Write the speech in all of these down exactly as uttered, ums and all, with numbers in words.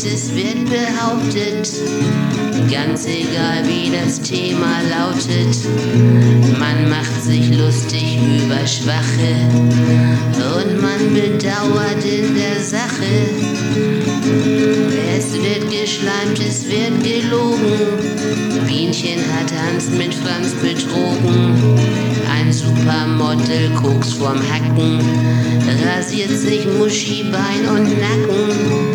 es wird behauptet, ganz egal wie das Thema lautet, man macht sich lustig über Schwache und man bedauert in der Sache. Es wird geschleimt, es wird gelogen, Bienchen hat Hans mit Franz betrogen. Ein Supermodel Koks vorm Hacken, rasiert sich Muschibein und Nacken.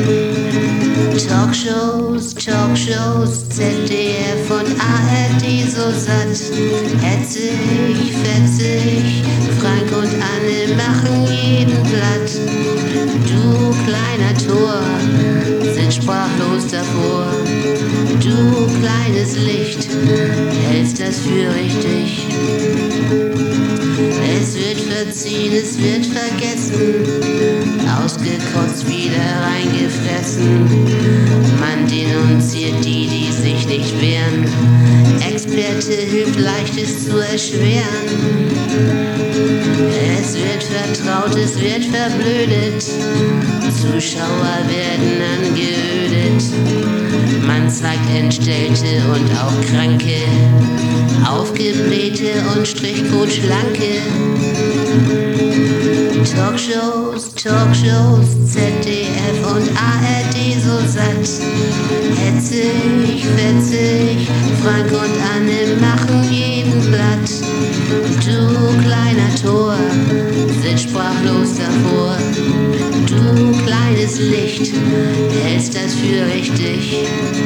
Talkshows, Talkshows, Z D F und A R D so satt. Hetzig, fetzig, Frank und Anne machen jeden platt. Du kleiner Tor, sitzt sprachlos davor. Du kleines Licht, hältst das für richtig. Es wird verziehen, es wird vergessen, ausgekotzt, wieder reingefressen. Man denunziert die, die sich nicht wehren. Experte hilft, Leichtes zu erschweren. Es wird vertraut, es wird verblödet. Zuschauer werden angeödet. Man zeigt Entstellte und auch Kranke, Aufgeblähte und Strichcode-Schlanke. Talkshows, Talkshows, Z D F und A R D so satt. Hetzig, fetzig, Frank und Anne machen jeden platt. Du kleiner Tor, sitzt sprachlos davor. Du kleines Licht, hältst das für richtig.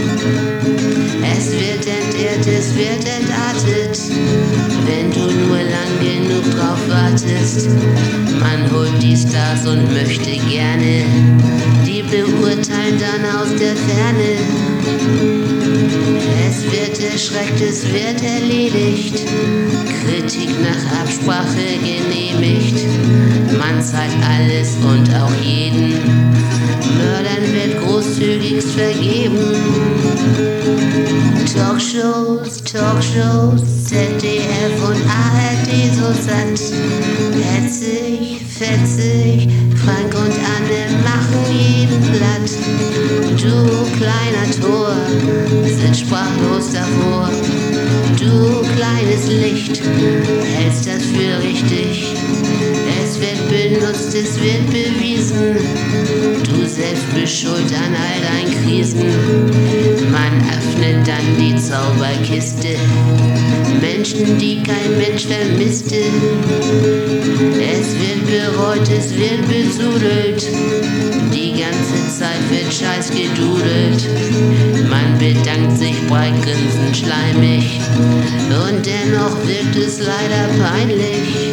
Es wird entehrt, es wird entartet, wenn du nur lang genug drauf wartest. Man holt die Stars und möchte gerne, die beurteilen dann aus der Ferne. Es wird erschreckt, es wird erledigt, Kritik nach Absprache genehmigt. Man zeigt alles und auch jeden, Mördern wird großzügigst vergeben. Talkshows, Talkshows, Z D F und A R D so satt. Hetzig, fetzig, Frank und Anne machen jeden platt. Du kleiner Tor, sitzt sprachlos davor. Du kleines Licht, hältst das für richtig. Es wird benutzt, es wird bewiesen. Du selbst bist schuld an all deinen Krisen. Man öffnet dann die Zauberkiste. Menschen, die kein Mensch vermisste. Es wird bereut, es wird besudelt. Die ganze Zeit wird Scheiß gedudelt. Man bedankt sich breit grinsend schleimig. Und dennoch wirkt es leider peinlich.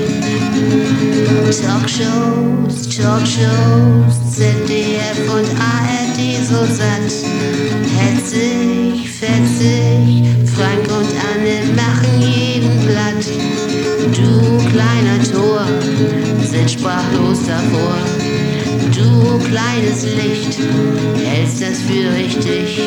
Talkshows, Talkshows, Z D F und A R D so satt. Hetzig, fetzig, Frank und Anne machen jeden platt. Du kleiner Tor, sitzt sprachlos davor. Du kleines Licht, hältst das für richtig.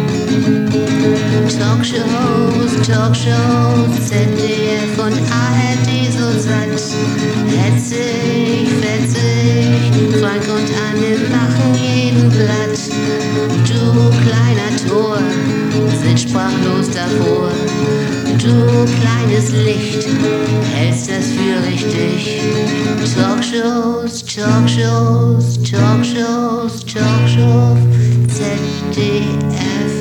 Talkshows, Talkshows, Z D F und A R D so satt. Hetzig, fetzig, Frank und Anne machen jeden platt. Du kleiner Tor, sitzt sprachlos davor. Du kleines Licht, hältst das für richtig. Talkshows, Talkshows, Talkshows, Talkshows, Z D F.